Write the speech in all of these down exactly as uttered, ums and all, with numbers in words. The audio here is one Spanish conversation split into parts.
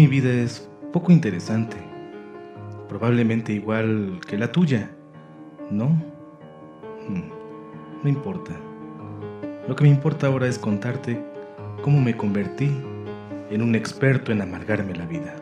vida es poco interesante. Probablemente igual que la tuya, ¿no? No importa. Lo que me importa ahora es contarte cómo me convertí en un experto en amargarme la vida.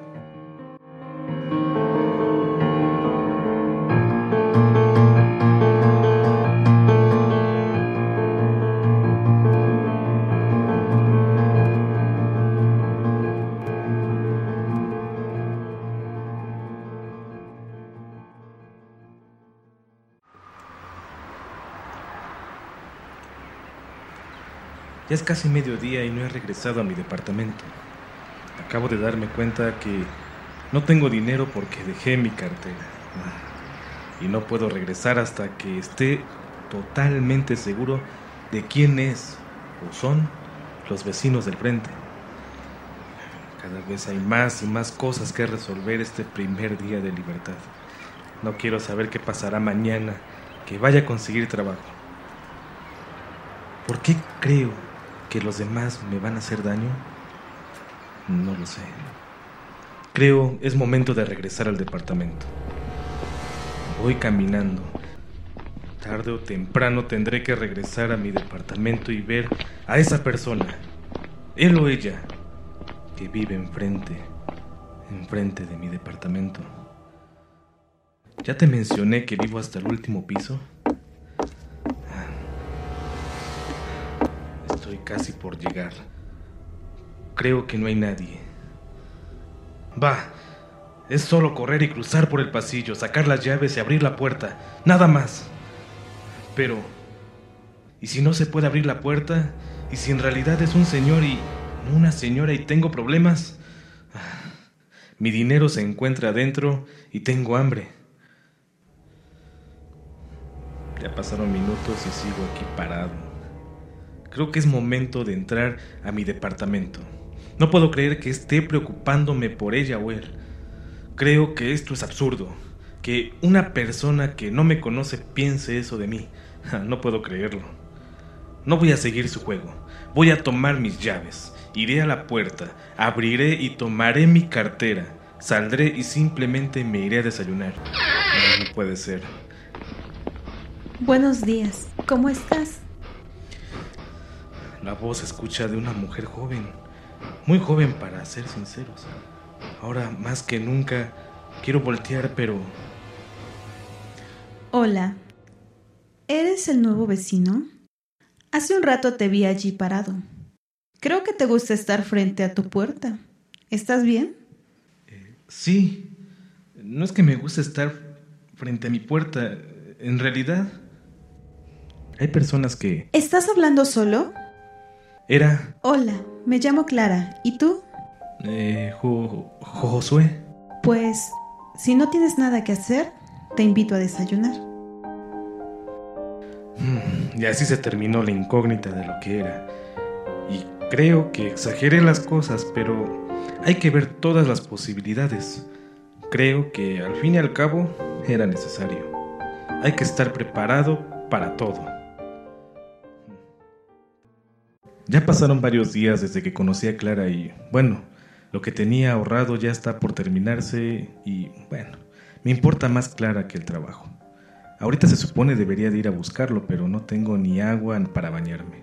Ya es casi mediodía y no he regresado a mi departamento. Acabo de darme cuenta que no tengo dinero porque dejé mi cartera. Y no puedo regresar hasta que esté totalmente seguro de quién es o son los vecinos del frente. Cada vez hay más y más cosas que resolver este primer día de libertad. No quiero saber qué pasará mañana que vaya a conseguir trabajo. ¿Por qué creo que los demás me van a hacer daño? No lo sé. Creo es momento de regresar al departamento. Voy caminando. Tarde o temprano tendré que regresar a mi departamento y ver a esa persona, él o ella, que vive enfrente, enfrente de mi departamento. ¿Ya te mencioné que vivo hasta el último piso? Estoy casi por llegar. Creo que no hay nadie. Va, es solo correr y cruzar por el pasillo, sacar las llaves y abrir la puerta. Nada más. Pero, ¿y si no se puede abrir la puerta? ¿Y si en realidad es un señor y no una señora y tengo problemas? Mi dinero se encuentra adentro y tengo hambre. Ya pasaron minutos y sigo aquí parado. Creo que es momento de entrar a mi departamento. No puedo creer que esté preocupándome por ella o él. Creo que esto es absurdo. Que una persona que no me conoce piense eso de mí. No puedo creerlo. No voy a seguir su juego. Voy a tomar mis llaves. Iré a la puerta, abriré y tomaré mi cartera. Saldré y simplemente me iré a desayunar. No, no puede ser. Buenos días. ¿Cómo estás? La voz se escucha de una mujer joven. Muy joven, para ser sinceros. Ahora, más que nunca, quiero voltear, pero... Hola. ¿Eres el nuevo vecino? Hace un rato te vi allí parado. Creo que te gusta estar frente a tu puerta. ¿Estás bien? Eh, sí. No es que me guste estar frente a mi puerta. En realidad, hay personas que... ¿Estás hablando solo? Era... Hola, me llamo Clara. ¿Y tú? Eh, jo- Josué. Pues, si no tienes nada que hacer, te invito a desayunar. Y así se terminó la incógnita de lo que era. Y creo que exageré las cosas, pero hay que ver todas las posibilidades. Creo que al fin y al cabo era necesario. Hay que estar preparado para todo. Ya pasaron varios días desde que conocí a Clara y, bueno, lo que tenía ahorrado ya está por terminarse y, bueno, me importa más Clara que el trabajo. Ahorita se supone debería de ir a buscarlo, pero no tengo ni agua para bañarme.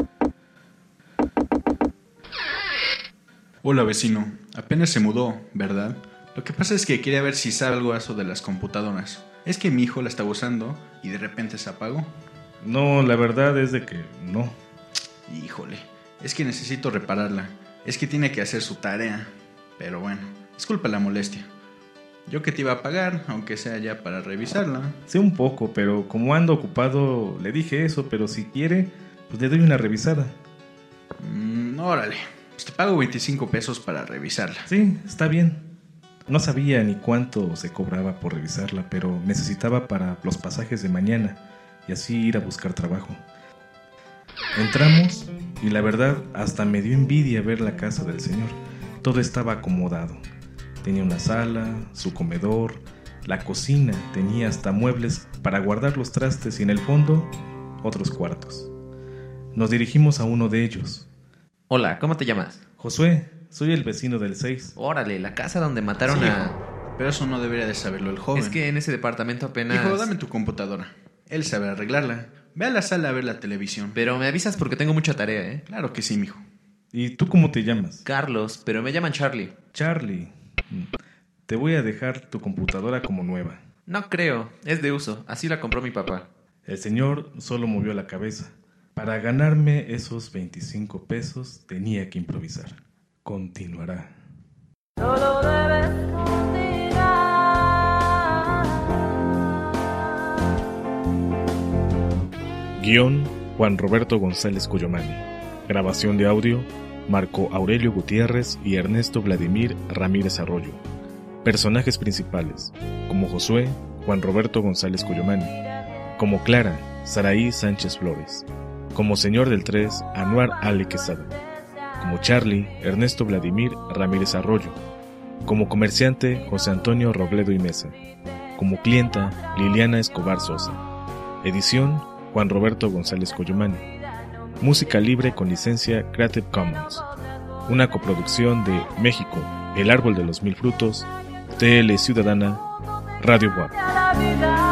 Hola vecino, apenas se mudó, ¿verdad? Lo que pasa es que quería ver si sabe algo eso de las computadoras. Es que mi hijo la estaba usando y de repente se apagó. No, la verdad es de que no. Híjole, es que necesito repararla. Es que tiene que hacer su tarea. Pero bueno, disculpa la molestia. Yo que te iba a pagar, aunque sea ya para revisarla. Sé un poco, pero como ando ocupado, le dije eso, pero si quiere, pues le doy una revisada. Mm, órale, pues te pago veinticinco pesos para revisarla. Sí, está bien. No sabía ni cuánto se cobraba por revisarla, pero necesitaba para los pasajes de mañana y así ir a buscar trabajo. Entramos y la verdad hasta me dio envidia ver la casa del señor. Todo estaba acomodado. Tenía una sala, su comedor, la cocina, tenía hasta muebles para guardar los trastes y en el fondo otros cuartos. Nos dirigimos a uno de ellos. Hola, ¿cómo te llamas? Josué, soy el vecino del seis. Órale, la casa donde mataron Sí, a... hijo, pero eso no debería de saberlo el joven. Es que en ese departamento apenas... Hijo, dame tu computadora. Él sabe arreglarla. Ve a la sala a ver la televisión. Pero me avisas porque tengo mucha tarea, ¿eh? Claro que sí, mijo. ¿Y tú cómo te llamas? Carlos, pero me llaman Charlie. Charlie. Te voy a dejar tu computadora como nueva. No creo, es de uso. Así la compró mi papá. El señor solo movió la cabeza. Para ganarme esos veinticinco pesos tenía que improvisar. Continuará. Solo debes continuar. Guión: Juan Roberto González Cuyomani. Grabación de audio: Marco Aurelio Gutiérrez y Ernesto Vladimir Ramírez Arroyo. Personajes principales: como Josué, Juan Roberto González Cuyomani. Como Clara, Saraí Sánchez Flores. Como Señor del tres, Anuar Ale Quesada. Como Charlie, Ernesto Vladimir Ramírez Arroyo. Como comerciante, José Antonio Robledo y Mesa. Como clienta, Liliana Escobar Sosa. Edición: Juan Roberto González Cuyomani. Música libre con licencia Creative Commons. Una coproducción de México, El Árbol de los Mil Frutos, T L Ciudadana, Radio Buap. La vida.